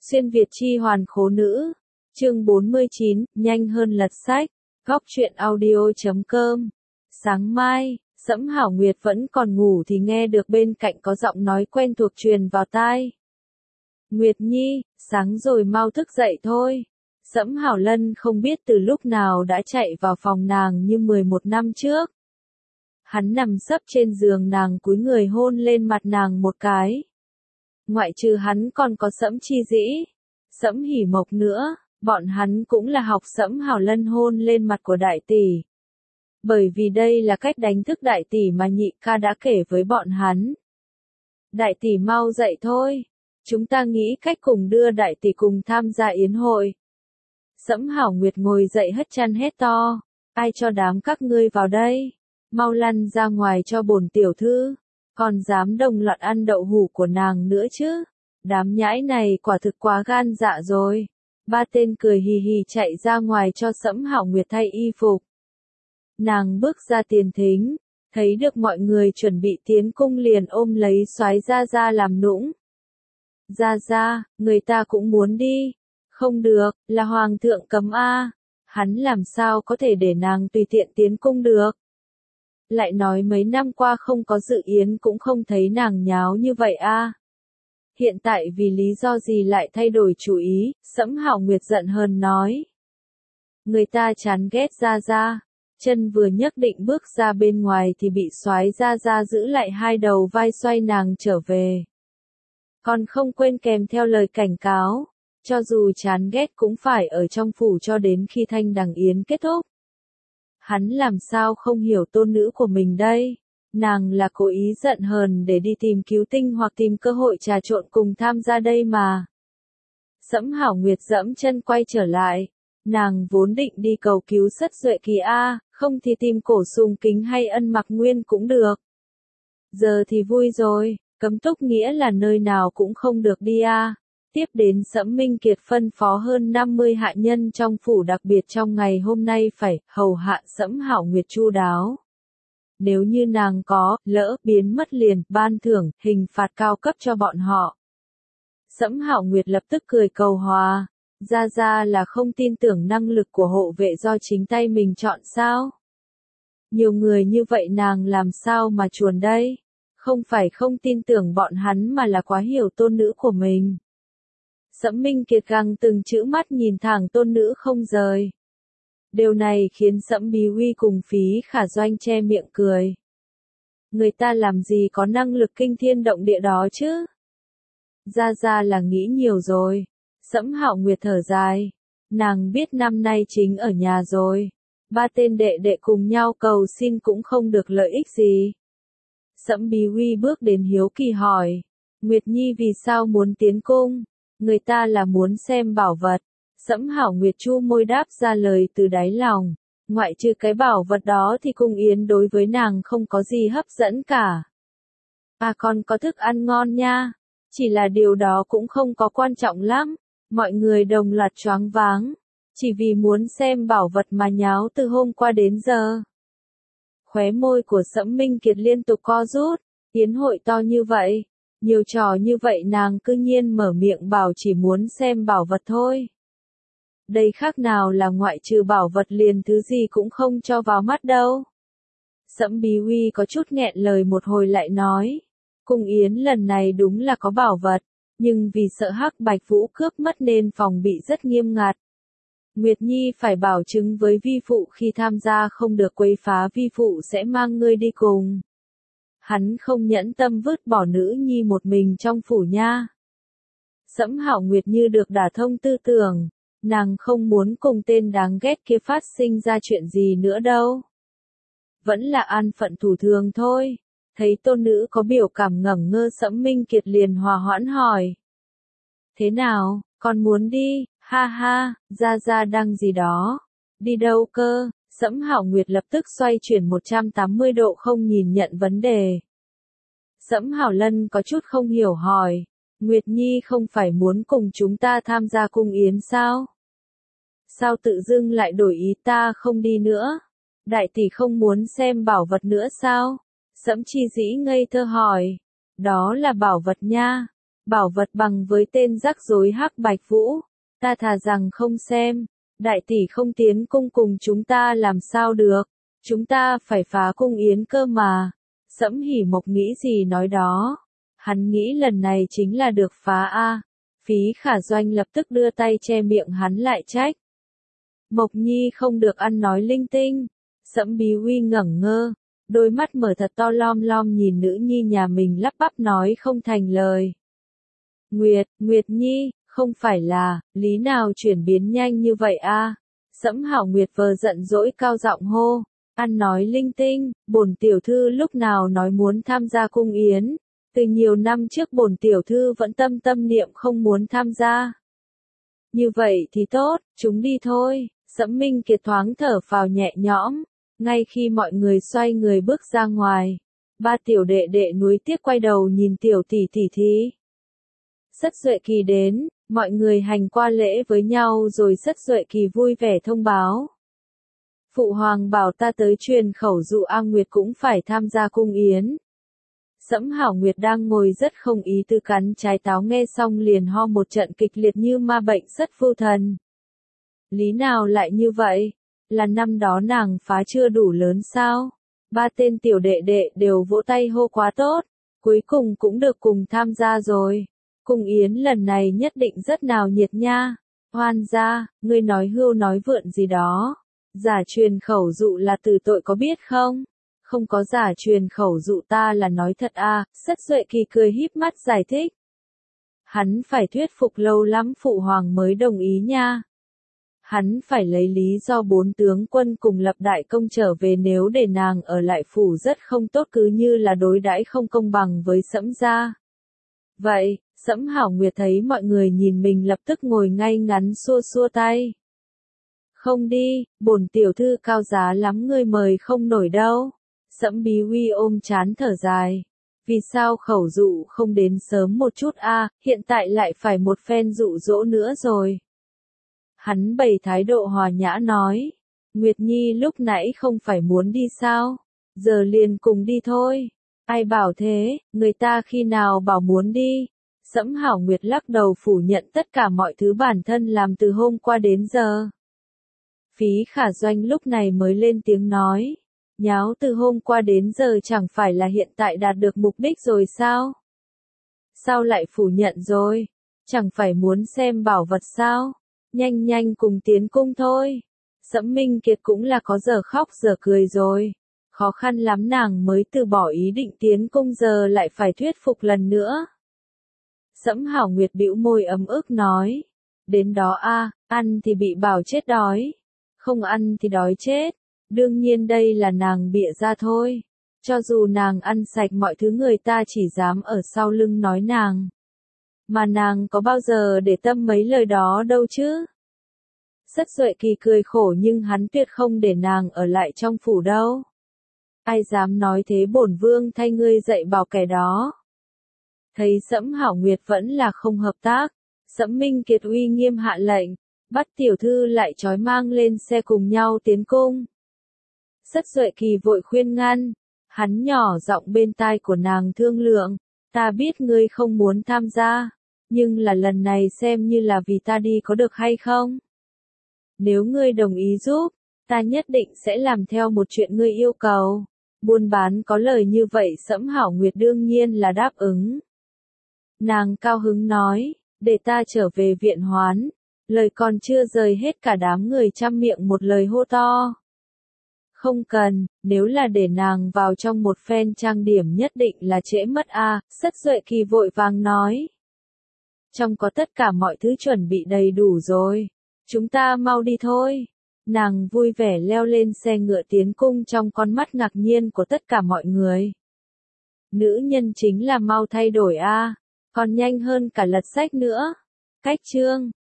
Xuyên Việt chi hoàn khố nữ. Chương 49, nhanh hơn lật sách. Góc truyện audio.com. Sáng mai, Sẫm Hảo Nguyệt vẫn còn ngủ thì nghe được bên cạnh có giọng nói quen thuộc truyền vào tai. Nguyệt Nhi, sáng rồi mau thức dậy thôi. Sẫm Hảo Lân không biết từ lúc nào đã chạy vào phòng nàng như 11 năm trước. Hắn nằm sấp trên giường nàng cúi người hôn lên mặt nàng một cái. Ngoại trừ hắn còn có Sẫm Chi Dĩ, Sẫm Hỉ Mộc nữa, bọn hắn cũng là học Sẫm Hảo Lân hôn lên mặt của đại tỷ. Bởi vì đây là cách đánh thức đại tỷ mà nhị ca đã kể với bọn hắn. Đại tỷ mau dậy thôi, chúng ta nghĩ cách cùng đưa đại tỷ cùng tham gia yến hội. Sẫm Hảo Nguyệt ngồi dậy hất chăn hét to, ai cho đám các ngươi vào đây, mau lăn ra ngoài cho bổn tiểu thư, còn dám đồng loạt ăn đậu hũ của nàng nữa chứ, đám nhãi này quả thực quá gan dạ rồi. Ba tên cười hì hì chạy ra ngoài cho Sẫm Hảo Nguyệt thay y phục. Nàng bước ra tiền thính, thấy được mọi người chuẩn bị tiến cung liền ôm lấy soái Gia Gia làm nũng. Gia Gia, người ta cũng muốn đi. Không được, là hoàng thượng cấm a. Hắn làm sao có thể để nàng tùy tiện tiến cung được. Lại nói mấy năm qua không có dự yến cũng không thấy nàng nháo như vậy a. Hiện tại vì lý do gì lại thay đổi chủ ý, Sẫm Hảo Nguyệt giận hờn nói. Người ta chán ghét Gia Gia. Chân vừa nhấc định bước ra bên ngoài thì bị soái Gia Gia giữ lại hai đầu vai xoay nàng trở về. Còn không quên kèm theo lời cảnh cáo, cho dù chán ghét cũng phải ở trong phủ cho đến khi thanh đằng yến kết thúc. Hắn làm sao không hiểu tôn nữ của mình đây, nàng là cố ý giận hờn để đi tìm cứu tinh hoặc tìm cơ hội trà trộn cùng tham gia đây mà. Sẫm Hảo Nguyệt dẫm chân quay trở lại. Nàng vốn định đi cầu cứu Sất Duệ Kỳ a, không thì tìm Cổ Sùng Kính hay Ân Mặc Nguyên cũng được. Giờ thì vui rồi, cấm túc nghĩa là nơi nào cũng không được đi a. Tiếp đến Sẫm Minh Kiệt phân phó hơn 50 hạ nhân trong phủ đặc biệt trong ngày hôm nay phải hầu hạ Sẫm Hảo Nguyệt chu đáo. Nếu như nàng có lỡ biến mất liền, ban thưởng hình phạt cao cấp cho bọn họ. Sẫm Hảo Nguyệt lập tức cười cầu hòa. Gia Gia là không tin tưởng năng lực của hộ vệ do chính tay mình chọn sao? Nhiều người như vậy nàng làm sao mà chuồn đây? Không phải không tin tưởng bọn hắn mà là quá hiểu tôn nữ của mình. Sẫm Minh Kiệt găng từng chữ mắt nhìn thẳng tôn nữ không rời. Điều này khiến Sẫm Bí Huy cùng Phí Khả Doanh che miệng cười. Người ta làm gì có năng lực kinh thiên động địa đó chứ? Gia Gia là nghĩ nhiều rồi. Sẫm Hảo Nguyệt thở dài. Nàng biết năm nay chính ở nhà rồi. Ba tên đệ đệ cùng nhau cầu xin cũng không được lợi ích gì. Sẫm Bí Huy bước đến hiếu kỳ hỏi. Nguyệt Nhi vì sao muốn tiến cung? Người ta là muốn xem bảo vật. Sẫm Hảo Nguyệt chu môi đáp ra lời từ đáy lòng. Ngoại trừ cái bảo vật đó thì cung yến đối với nàng không có gì hấp dẫn cả. À còn có thức ăn ngon nha. Chỉ là điều đó cũng không có quan trọng lắm. Mọi người đồng loạt choáng váng, chỉ vì muốn xem bảo vật mà nháo từ hôm qua đến giờ. Khóe môi của Sẫm Minh Kiệt liên tục co rút, yến hội to như vậy, nhiều trò như vậy nàng cư nhiên mở miệng bảo chỉ muốn xem bảo vật thôi. Đây khác nào là ngoại trừ bảo vật liền thứ gì cũng không cho vào mắt đâu. Sẫm Bí Huy có chút nghẹn lời một hồi lại nói, cung yến lần này đúng là có bảo vật. Nhưng vì sợ Hắc Bạch Vũ cướp mất nên phòng bị rất nghiêm ngặt. Nguyệt Nhi phải bảo chứng với vi phụ khi tham gia không được quấy phá, vi phụ sẽ mang ngươi đi cùng. Hắn không nhẫn tâm vứt bỏ nữ nhi một mình trong phủ nha. Sẫm Hảo Nguyệt như được đả thông tư tưởng, nàng không muốn cùng tên đáng ghét kia phát sinh ra chuyện gì nữa đâu. Vẫn là an phận thủ thường thôi. Thấy tôn nữ có biểu cảm ngẩn ngơ, Sẫm Minh Kiệt liền hòa hoãn hỏi. Thế nào, con muốn đi, ha ha, Gia Gia đăng gì đó. Đi đâu cơ? Sẫm Hảo Nguyệt lập tức xoay chuyển 180 độ không nhìn nhận vấn đề. Sẫm Hảo Lân có chút không hiểu hỏi. Nguyệt Nhi không phải muốn cùng chúng ta tham gia cung yến sao? Sao tự dưng lại đổi ý ta không đi nữa? Đại tỷ không muốn xem bảo vật nữa sao? Sẫm Chi Dĩ ngây thơ hỏi. Đó là bảo vật nha. Bảo vật bằng với tên rắc rối Hắc Bạch Vũ, ta thà rằng không xem, đại tỷ không tiến cung cùng chúng ta làm sao được, chúng ta phải phá cung yến cơ mà. Sẫm Hỉ Mộc nghĩ gì nói đó, hắn nghĩ lần này chính là được phá a. Phí Khả Doanh lập tức đưa tay che miệng hắn lại trách. Mộc Nhi không được ăn nói linh tinh. Sẫm Bí Huy ngẩn ngơ, đôi mắt mở thật to lom lom nhìn nữ nhi nhà mình lắp bắp nói không thành lời. Nguyệt Nhi, không phải là, lý nào chuyển biến nhanh như vậy a? Sẫm Hảo Nguyệt vờ giận dỗi cao giọng hô, ăn nói linh tinh, bổn tiểu thư lúc nào nói muốn tham gia cung yến, từ nhiều năm trước bổn tiểu thư vẫn tâm niệm không muốn tham gia. Như vậy thì tốt, chúng đi thôi. Sẫm Minh Kiệt thoáng thở phào nhẹ nhõm, ngay khi mọi người xoay người bước ra ngoài, ba tiểu đệ đệ nuối tiếc quay đầu nhìn tiểu tỷ tỷ thí. Sất Duệ Kỳ đến, mọi người hành qua lễ với nhau rồi Sất Duệ Kỳ vui vẻ thông báo. Phụ hoàng bảo ta tới truyền khẩu dụ A Nguyệt cũng phải tham gia cung yến. Sẫm Hảo Nguyệt đang ngồi rất không ý tư cắn trái táo nghe xong liền ho một trận kịch liệt như ma bệnh sất phu thần. Lý nào lại như vậy? Là năm đó nàng phá chưa đủ lớn sao? Ba tên tiểu đệ đệ đều vỗ tay hô quá tốt, cuối cùng cũng được cùng tham gia rồi. Cung yến lần này nhất định rất nào nhiệt nha. Hoan gia, ngươi nói hưu nói vượn gì đó. Giả truyền khẩu dụ là từ tội có biết không? Không có giả truyền khẩu dụ ta là nói thật à, Sất Duệ Kỳ cười híp mắt giải thích. Hắn phải thuyết phục lâu lắm phụ hoàng mới đồng ý nha. Hắn phải lấy lý do 4 tướng quân cùng lập đại công trở về, nếu để nàng ở lại phủ rất không tốt, cứ như là đối đãi không công bằng với Sẫm gia. Vậy, Sẫm Hảo Nguyệt thấy mọi người nhìn mình lập tức ngồi ngay ngắn xua xua tay. Không đi, bổn tiểu thư cao giá lắm ngươi mời không nổi đâu. Sẫm Bí Huy ôm chán thở dài. Vì sao khẩu dụ không đến sớm một chút a, hiện tại lại phải một phen dụ dỗ nữa rồi. Hắn bày thái độ hòa nhã nói. Nguyệt Nhi lúc nãy không phải muốn đi sao? Giờ liền cùng đi thôi. Ai bảo thế, người ta khi nào bảo muốn đi? Sẫm Hảo Nguyệt lắc đầu phủ nhận tất cả mọi thứ bản thân làm từ hôm qua đến giờ. Phí Khả Doanh lúc này mới lên tiếng nói. Nháo từ hôm qua đến giờ chẳng phải là hiện tại đạt được mục đích rồi sao? Sao lại phủ nhận rồi? Chẳng phải muốn xem bảo vật sao? Nhanh cùng tiến cung thôi. Sẫm Minh Kiệt cũng là có giờ khóc giờ cười rồi. Khó khăn lắm nàng mới từ bỏ ý định tiến cung, giờ lại phải thuyết phục lần nữa. Sẫm Hảo Nguyệt bĩu môi ấm ức nói. Đến đó a, ăn thì bị bảo chết đói. Không ăn thì đói chết. Đương nhiên đây là nàng bịa ra thôi. Cho dù nàng ăn sạch mọi thứ, người ta chỉ dám ở sau lưng nói nàng. Mà nàng có bao giờ để tâm mấy lời đó đâu chứ? Sất Duệ Kỳ cười khổ nhưng hắn tuyệt không để nàng ở lại trong phủ đâu. Ai dám nói thế, bổn vương thay ngươi dạy bảo kẻ đó. Thấy Sẫm Hảo Nguyệt vẫn là không hợp tác, Sẫm Minh Kiệt uy nghiêm hạ lệnh, bắt tiểu thư lại trói mang lên xe cùng nhau tiến cung. Sất Duệ Kỳ vội khuyên ngăn, hắn nhỏ giọng bên tai của nàng thương lượng, ta biết ngươi không muốn tham gia, nhưng là lần này xem như là vì ta đi có được hay không? Nếu ngươi đồng ý giúp, ta nhất định sẽ làm theo một chuyện ngươi yêu cầu. Buôn bán có lời như vậy Sẫm Hảo Nguyệt đương nhiên là đáp ứng. Nàng cao hứng nói, để ta trở về viện hoán. Lời còn chưa rời hết cả đám người trăm miệng một lời hô to. Không cần, nếu là để nàng vào trong một phen trang điểm nhất định là trễ mất a. Sất Duệ Kỳ vội vàng nói. Trong có tất cả mọi thứ chuẩn bị đầy đủ rồi. Chúng ta mau đi thôi. Nàng vui vẻ leo lên xe ngựa tiến cung trong con mắt ngạc nhiên của tất cả mọi người. Nữ nhân chính là mau thay đổi a, còn nhanh hơn cả lật sách nữa. Cách chương